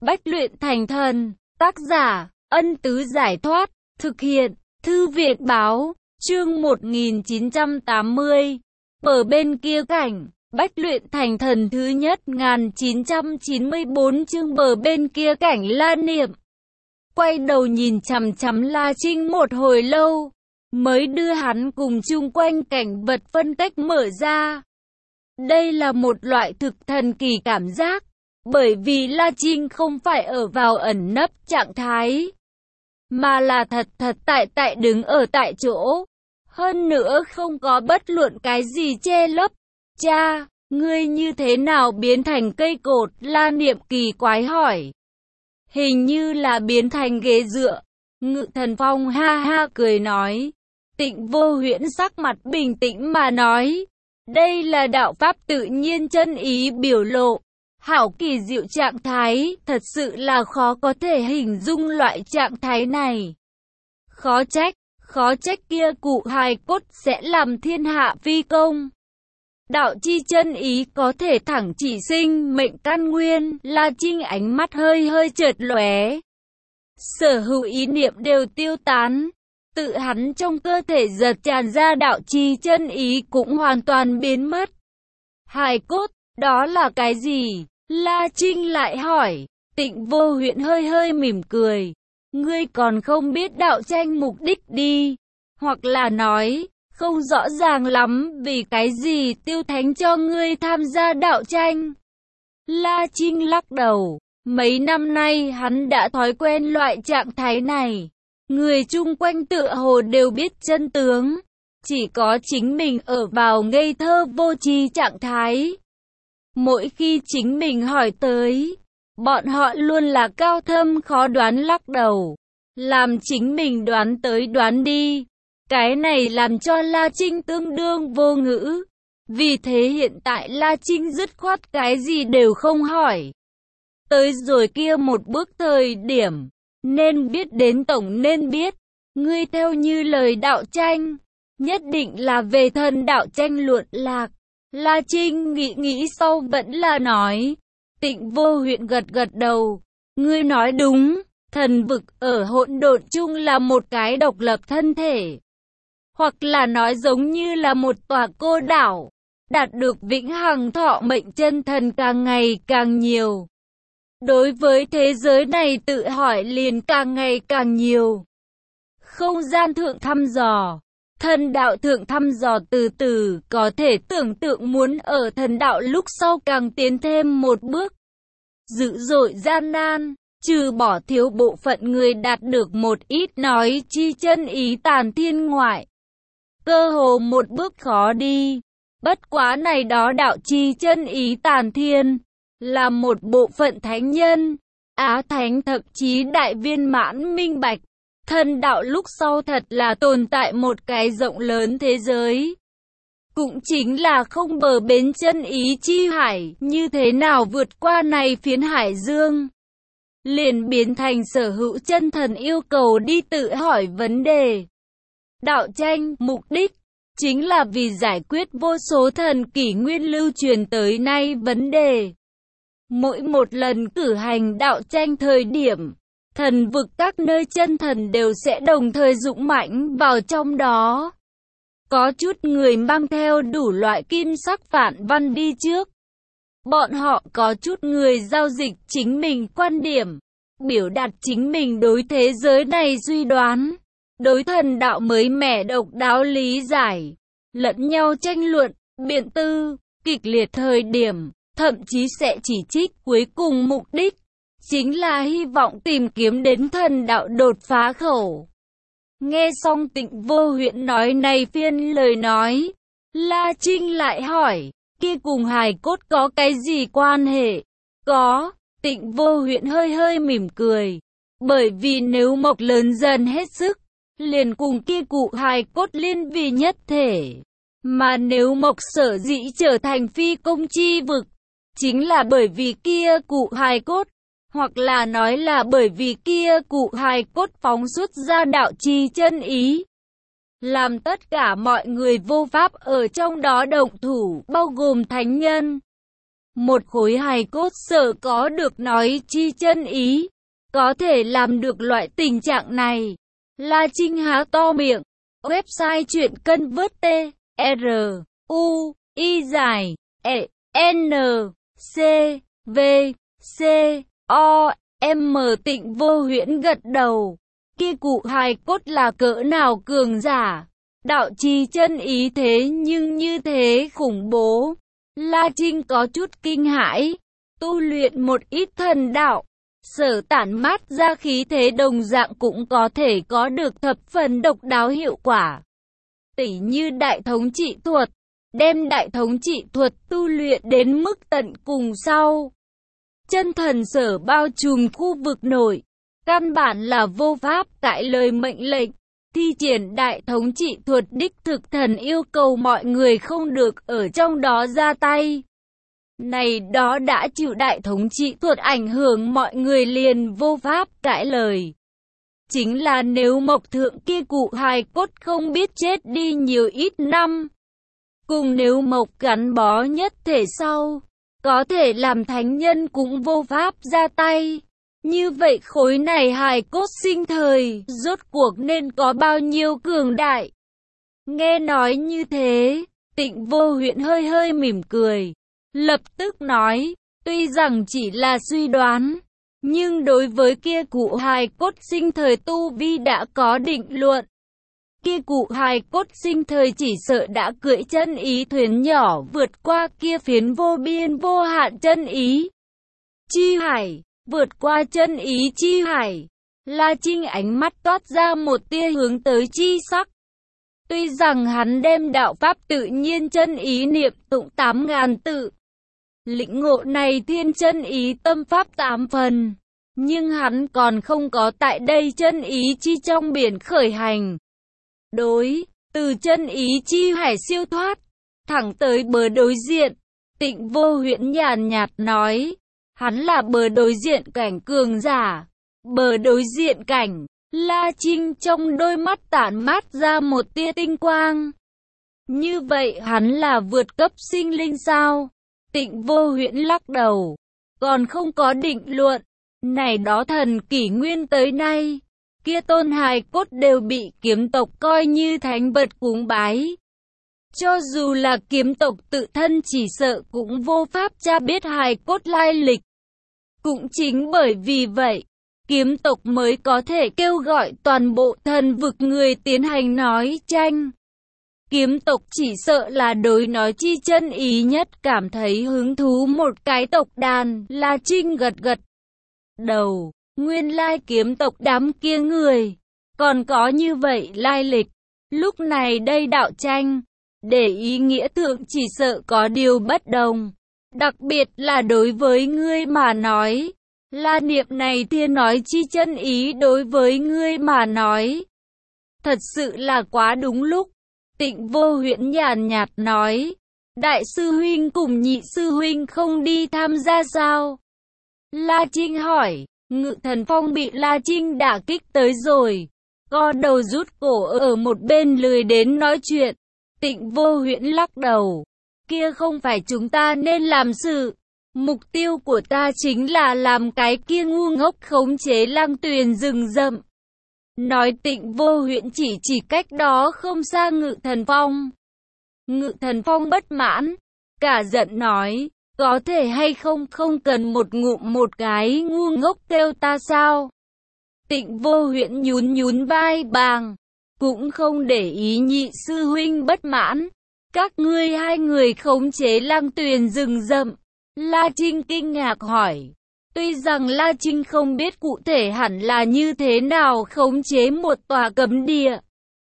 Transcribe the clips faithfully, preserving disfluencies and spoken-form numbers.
Bách luyện thành thần. Tác giả, Ân Tứ Giải Thoát. Thực hiện, Thư viện Báo. Chương một nghìn chín trăm tám mươi. Ở bên kia cảnh. Bách luyện thành thần thứ nhất một nghìn chín trăm chín mươi tư chương bờ bên kia cảnh. La Niệm quay đầu nhìn chằm chằm La Trinh một hồi lâu, mới đưa hắn cùng chung quanh cảnh vật phân cách mở ra. Đây là một loại thực thần kỳ cảm giác, bởi vì La Trinh không phải ở vào ẩn nấp trạng thái, mà là thật thật tại tại đứng ở tại chỗ. Hơn nữa không có bất luận cái gì che lấp. Cha, ngươi như thế nào biến thành cây cột? La Niệm kỳ quái hỏi. Hình như là biến thành ghế dựa. Ngự Thần Phong ha ha cười nói. Tịnh Vô Huyễn sắc mặt bình tĩnh mà nói. Đây là đạo pháp tự nhiên chân ý biểu lộ. Hảo kỳ diệu trạng thái, thật sự là khó có thể hình dung loại trạng thái này. Khó trách, khó trách kia cụ hài cốt sẽ làm thiên hạ phi công. Đạo chi chân ý có thể thẳng chỉ sinh mệnh căn nguyên. La Trinh ánh mắt hơi hơi chợt lóe. Sở hữu ý niệm đều tiêu tán. Tự hắn trong cơ thể giật tràn ra đạo chi chân ý cũng hoàn toàn biến mất. Hài cốt, đó là cái gì? La Trinh lại hỏi. Tịnh Vô Huyễn hơi hơi mỉm cười. Ngươi còn không biết đạo tranh mục đích đi. Hoặc là nói, không rõ ràng lắm vì cái gì Tiêu Thánh cho ngươi tham gia đạo tranh. La Trinh lắc đầu. Mấy năm nay hắn đã thói quen loại trạng thái này. Người chung quanh tựa hồ đều biết chân tướng. Chỉ có chính mình ở vào ngây thơ vô tri trạng thái. Mỗi khi chính mình hỏi tới, bọn họ luôn là cao thâm khó đoán lắc đầu. Làm chính mình đoán tới đoán đi. Cái này làm cho La Trinh tương đương vô ngữ. Vì thế hiện tại La Trinh dứt khoát cái gì đều không hỏi. Tới rồi kia một bước thời điểm, nên biết đến tổng nên biết. Ngươi theo như lời đạo tranh, nhất định là về thần đạo tranh luận lạc. La Trinh nghĩ nghĩ sau vẫn là nói. Tịnh Vô Huyễn gật gật đầu. Ngươi nói đúng, thần vực ở hỗn độn chung là một cái độc lập thân thể. Hoặc là nói giống như là một tòa cô đảo, đạt được vĩnh hằng thọ mệnh chân thần càng ngày càng nhiều. Đối với thế giới này tự hỏi liền càng ngày càng nhiều. Không gian thượng thăm dò, thần đạo thượng thăm dò từ từ, có thể tưởng tượng muốn ở thần đạo lúc sau càng tiến thêm một bước. Dữ dội gian nan, trừ bỏ thiếu bộ phận người đạt được một ít nói chi chân ý tàn thiên ngoại. Cơ hồ một bước khó đi. Bất quá này đó đạo chi chân ý tàn thiên, là một bộ phận thánh nhân, á thánh thậm chí đại viên mãn minh bạch. Thần đạo lúc sau thật là tồn tại một cái rộng lớn thế giới. Cũng chính là không bờ bến chân ý chi hải, như thế nào vượt qua này phiến hải dương. Liền biến thành sở hữu chân thần yêu cầu đi tự hỏi vấn đề. Đạo tranh, mục đích, chính là vì giải quyết vô số thần kỷ nguyên lưu truyền tới nay vấn đề. Mỗi một lần cử hành đạo tranh thời điểm, thần vực các nơi chân thần đều sẽ đồng thời dũng mãnh vào trong đó. Có chút người mang theo đủ loại kim sắc phản văn đi trước. Bọn họ có chút người giao dịch chính mình quan điểm, biểu đạt chính mình đối thế giới này suy đoán. Đối thần đạo mới mẻ độc đáo lý giải, lẫn nhau tranh luận, biện tư, kịch liệt thời điểm, thậm chí sẽ chỉ trích cuối cùng mục đích, chính là hy vọng tìm kiếm đến thần đạo đột phá khẩu. Nghe xong Tịnh Vô Huyễn nói này phiên lời nói, La Trinh lại hỏi, kia cùng hài cốt có cái gì quan hệ? Có, Tịnh Vô Huyễn hơi hơi mỉm cười, bởi vì nếu mộc lớn dần hết sức, liền cùng kia cụ hài cốt liên vì nhất thể. Mà nếu mộc sở dĩ trở thành phi công chi vực, chính là bởi vì kia cụ hài cốt, hoặc là nói là bởi vì kia cụ hài cốt phóng xuất ra đạo chi chân ý, làm tất cả mọi người vô pháp ở trong đó động thủ, bao gồm thánh nhân. Một khối hài cốt sợ có được nói chi chân ý, có thể làm được loại tình trạng này. La Trinh há to miệng. Website truyện cân vớt T, R, U, I dài, E, N, C, V, C, O, M. Tịnh Vô Huyễn gật đầu. Kia cụ hài cốt là cỡ nào cường giả, đạo trì chân ý thế nhưng như thế khủng bố. La Trinh có chút kinh hãi, tu luyện một ít thần đạo, sở tản mát ra khí thế đồng dạng cũng có thể có được thập phần độc đáo hiệu quả. Tỉ như đại thống trị thuật, đem đại thống trị thuật tu luyện đến mức tận cùng sau. Chân thần sở bao trùm khu vực nội, căn bản là vô pháp cãi lời mệnh lệnh. Thi triển đại thống trị thuật đích thực thần yêu cầu mọi người không được ở trong đó ra tay. Này đó đã chịu đại thống trị thuật ảnh hưởng mọi người liền vô pháp cãi lời. Chính là nếu mộc thượng kia cụ hài cốt không biết chết đi nhiều ít năm, cùng nếu mộc gắn bó nhất thể sau, có thể làm thánh nhân cũng vô pháp ra tay. Như vậy khối này hài cốt sinh thời, rốt cuộc nên có bao nhiêu cường đại? Nghe nói như thế, Tịnh Vô Huyễn hơi hơi mỉm cười, lập tức nói, tuy rằng chỉ là suy đoán, nhưng đối với kia cụ hài cốt sinh thời tu vi đã có định luận. Kia cụ hài cốt sinh thời chỉ sợ đã cưỡi chân ý thuyền nhỏ vượt qua kia phiến vô biên vô hạn chân ý chi hải. Vượt qua chân ý chi hải, La Trinh ánh mắt toát ra một tia hướng tới chi sắc. Tuy rằng hắn đem đạo pháp tự nhiên chân ý niệm tụng tám ngàn tự, lĩnh ngộ này thiên chân ý tâm pháp tám phần, nhưng hắn còn không có tại đây chân ý chi trong biển khởi hành. Đối, từ chân ý chi hải siêu thoát, thẳng tới bờ đối diện, Tịnh Vô Huyễn nhàn nhạt nói. Hắn là bờ đối diện cảnh cường giả. Bờ đối diện cảnh, La Trinh trong đôi mắt tản mát ra một tia tinh quang. Như vậy hắn là vượt cấp sinh linh sao? Tịnh Vô Huyễn lắc đầu, còn không có định luận. Này đó thần kỷ nguyên tới nay, kia tôn hài cốt đều bị kiếm tộc coi như thánh vật cúng bái. Cho dù là kiếm tộc tự thân chỉ sợ cũng vô pháp tra biết hài cốt lai lịch. Cũng chính bởi vì vậy, kiếm tộc mới có thể kêu gọi toàn bộ thần vực người tiến hành nói tranh. Kiếm tộc chỉ sợ là đối nói chi chân ý nhất cảm thấy hứng thú một cái tộc đàn. La Trinh gật gật đầu, nguyên lai kiếm tộc đám kia người, còn có như vậy lai lịch. Lúc này đây đạo tranh, để ý nghĩa thượng chỉ sợ có điều bất đồng. Đặc biệt là đối với ngươi mà nói, La niệm này thiên nói chi chân ý đối với ngươi mà nói, thật sự là quá đúng lúc. Tịnh Vô Huyễn nhàn nhạt nói, đại sư huynh cùng nhị sư huynh không đi tham gia sao? La Trinh hỏi, Ngự Thần Phong bị La Trinh đả kích tới rồi, co đầu rút cổ ở một bên lười đến nói chuyện. Tịnh Vô Huyễn lắc đầu, kia không phải chúng ta nên làm sự. Mục tiêu của ta chính là làm cái kia ngu ngốc khống chế Lang Tuyền rừng rậm. Nói Tịnh Vô Huyễn chỉ chỉ cách đó không xa Ngự Thần Phong. Ngự Thần Phong bất mãn, cả giận nói, có thể hay không không cần một ngụm một cái ngu ngốc kêu ta sao? Tịnh Vô Huyễn nhún nhún vai bàng, cũng không để ý nhị sư huynh bất mãn. Các ngươi hai người khống chế Lang Tuyền rừng rậm. La Trinh kinh ngạc hỏi. Tuy rằng La Trinh không biết cụ thể hẳn là như thế nào khống chế một tòa cấm địa,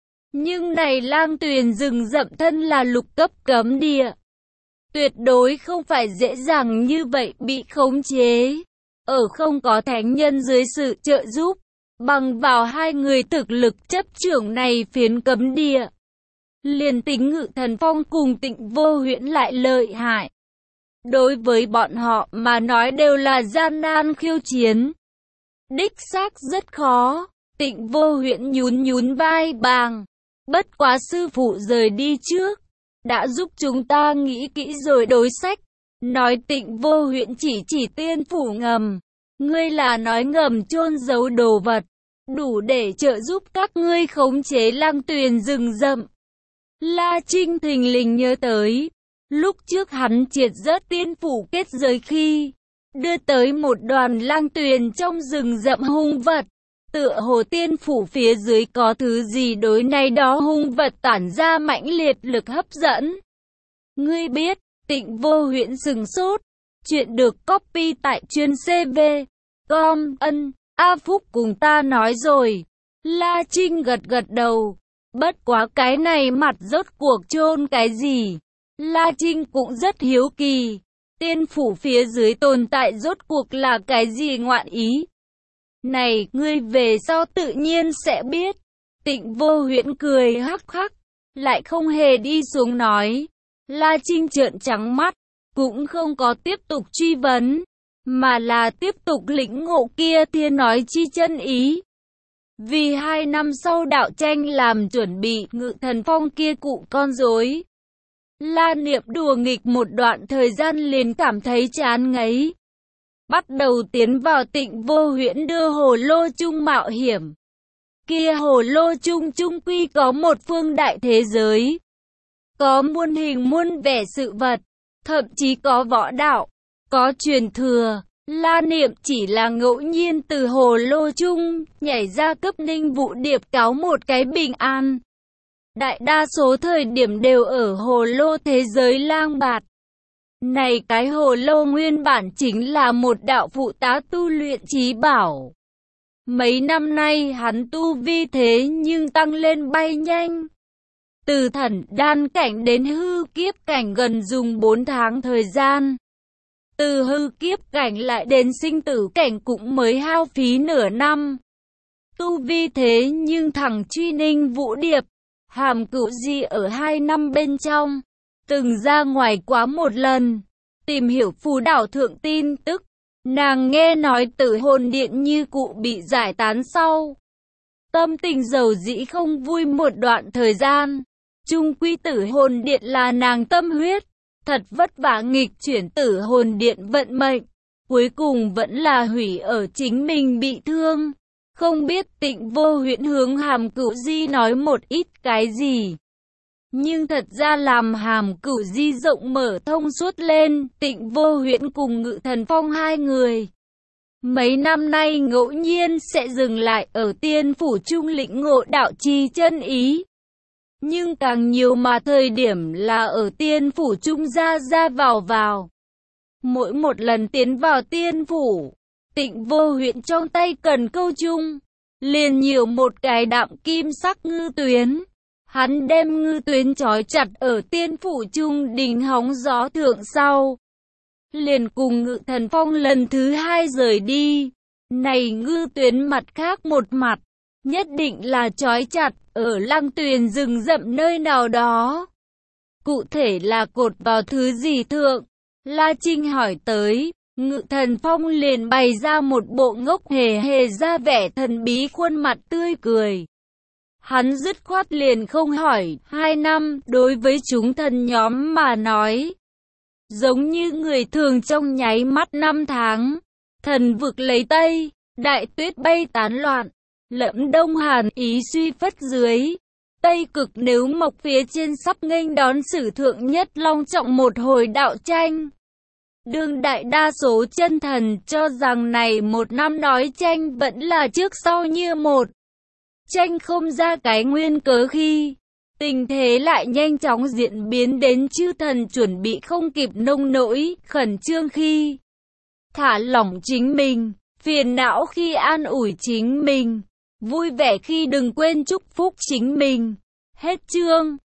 nhưng này Lang Tuyền rừng rậm thân là lục cấp cấm địa, tuyệt đối không phải dễ dàng như vậy bị khống chế. Ở không có thánh nhân dưới sự trợ giúp, bằng vào hai người thực lực chấp trưởng này phiến cấm địa, liền tính Ngự Thần Phong cùng Tịnh Vô Huyễn lại lợi hại, đối với bọn họ mà nói đều là gian nan khiêu chiến. Đích xác rất khó. Tịnh Vô Huyễn nhún nhún vai bàng. Bất quá sư phụ rời đi trước, đã giúp chúng ta nghĩ kỹ rồi đối sách. Nói Tịnh Vô Huyễn chỉ chỉ tiên phủ ngầm. Ngươi là nói ngầm chôn giấu đồ vật, đủ để trợ giúp các ngươi khống chế Lăng Tuyền rừng rậm. La Trinh thình lình nhớ tới, lúc trước hắn triệt rớt tiên phủ kết giới khi đưa tới một đoàn Lăng Tuyền trong rừng rậm hung vật. Tựa hồ tiên phủ phía dưới có thứ gì đối này đó hung vật tản ra mãnh liệt lực hấp dẫn. Ngươi biết, Tịnh Vô Huyễn sừng sốt. Chuyện được copy tại chuyên xê vê chấm com. Ân, A Phúc cùng ta nói rồi. La Trinh gật gật đầu. Bất quá cái này mặt rốt cuộc chôn cái gì? La Trinh cũng rất hiếu kỳ. Tiên phủ phía dưới tồn tại rốt cuộc là cái gì ngoạn ý? Này, ngươi về sau tự nhiên sẽ biết. Tịnh Vô Huyễn cười hắc hắc, lại không hề đi xuống nói. La Trinh trợn trắng mắt, cũng không có tiếp tục truy vấn, mà là tiếp tục lĩnh ngộ kia thiên nói chi chân ý. Vì hai năm sau đạo tranh làm chuẩn bị, Ngự Thần Phong kia cụ con rối. La Niệm đùa nghịch một đoạn thời gian liền cảm thấy chán ngấy. Bắt đầu tiến vào Tịnh Vô Huyễn đưa hồ lô chung mạo hiểm. Kia hồ lô chung chung quy có một phương đại thế giới. Có muôn hình muôn vẻ sự vật, thậm chí có võ đạo, có truyền thừa. La Niệm chỉ là ngẫu nhiên từ hồ lô chung nhảy ra cấp Ninh Vũ Điệp cáo một cái bình an. Đại đa số thời điểm đều ở hồ lô thế giới lang bạt. Này cái hồ lô nguyên bản chính là một đạo phụ tá tu luyện chí bảo. Mấy năm nay hắn tu vi thế nhưng tăng lên bay nhanh. Từ thần đan cảnh đến hư kiếp cảnh gần dùng bốn tháng thời gian. Từ hư kiếp cảnh lại đến sinh tử cảnh cũng mới hao phí nửa năm. Tu vi thế nhưng thằng truy Ninh Vũ Điệp, Hàm Cửu Di ở hai năm bên trong, từng ra ngoài quá một lần, tìm hiểu phù đảo thượng tin tức. Nàng nghe nói Tử Hồn Điện như cụ bị giải tán sau. Tâm tình dầu dĩ không vui một đoạn thời gian. Chung quy Tử Hồn Điện là nàng tâm huyết. Thật vất vả nghịch chuyển Tử Hồn Điện vận mệnh. Cuối cùng vẫn là hủy ở chính mình bị thương. Không biết Tịnh Vô Huyễn hướng Hàm Cửu Di nói một ít cái gì. Nhưng thật ra làm Hàm Cửu Di rộng mở thông suốt lên. Tịnh Vô Huyễn cùng Ngự Thần Phong hai người mấy năm nay ngẫu nhiên sẽ dừng lại ở tiên phủ trung lĩnh ngộ đạo chi chân ý. Nhưng càng nhiều mà thời điểm là ở tiên phủ trung ra ra vào vào. Mỗi một lần tiến vào tiên phủ, Tịnh Vô Huyễn trong tay cần câu chung, liền nhiều một cái đạm kim sắc ngư tuyến. Hắn đem ngư tuyến trói chặt ở tiên phủ trung đình hóng gió thượng sau. Liền cùng Ngự Thần Phong lần thứ hai rời đi. Này ngư tuyến mặt khác một mặt, nhất định là trói chặt ở Lăng Tuyền rừng rậm nơi nào đó. Cụ thể là cột vào thứ gì thượng? La Trinh hỏi tới. Ngự Thần Phong liền bày ra một bộ ngốc hề hề ra vẻ thần bí khuôn mặt tươi cười. Hắn dứt khoát liền không hỏi. Hai năm đối với chúng thần nhóm mà nói, giống như người thường trong nháy mắt năm tháng. Thần vực lấy Tây, đại tuyết bay tán loạn, lẫm đông hàn ý suy phất dưới. Tây cực nếu mộc phía trên sắp nghênh đón sử thượng nhất long trọng một hồi đạo tranh. Đương đại đa số chân thần cho rằng này một năm nói tranh vẫn là trước sau như một. Tranh không ra cái nguyên cớ khi tình thế lại nhanh chóng diễn biến đến chư thần chuẩn bị không kịp nông nỗi, khẩn trương khi thả lỏng chính mình, phiền não khi an ủi chính mình, vui vẻ khi đừng quên chúc phúc chính mình. Hết chương.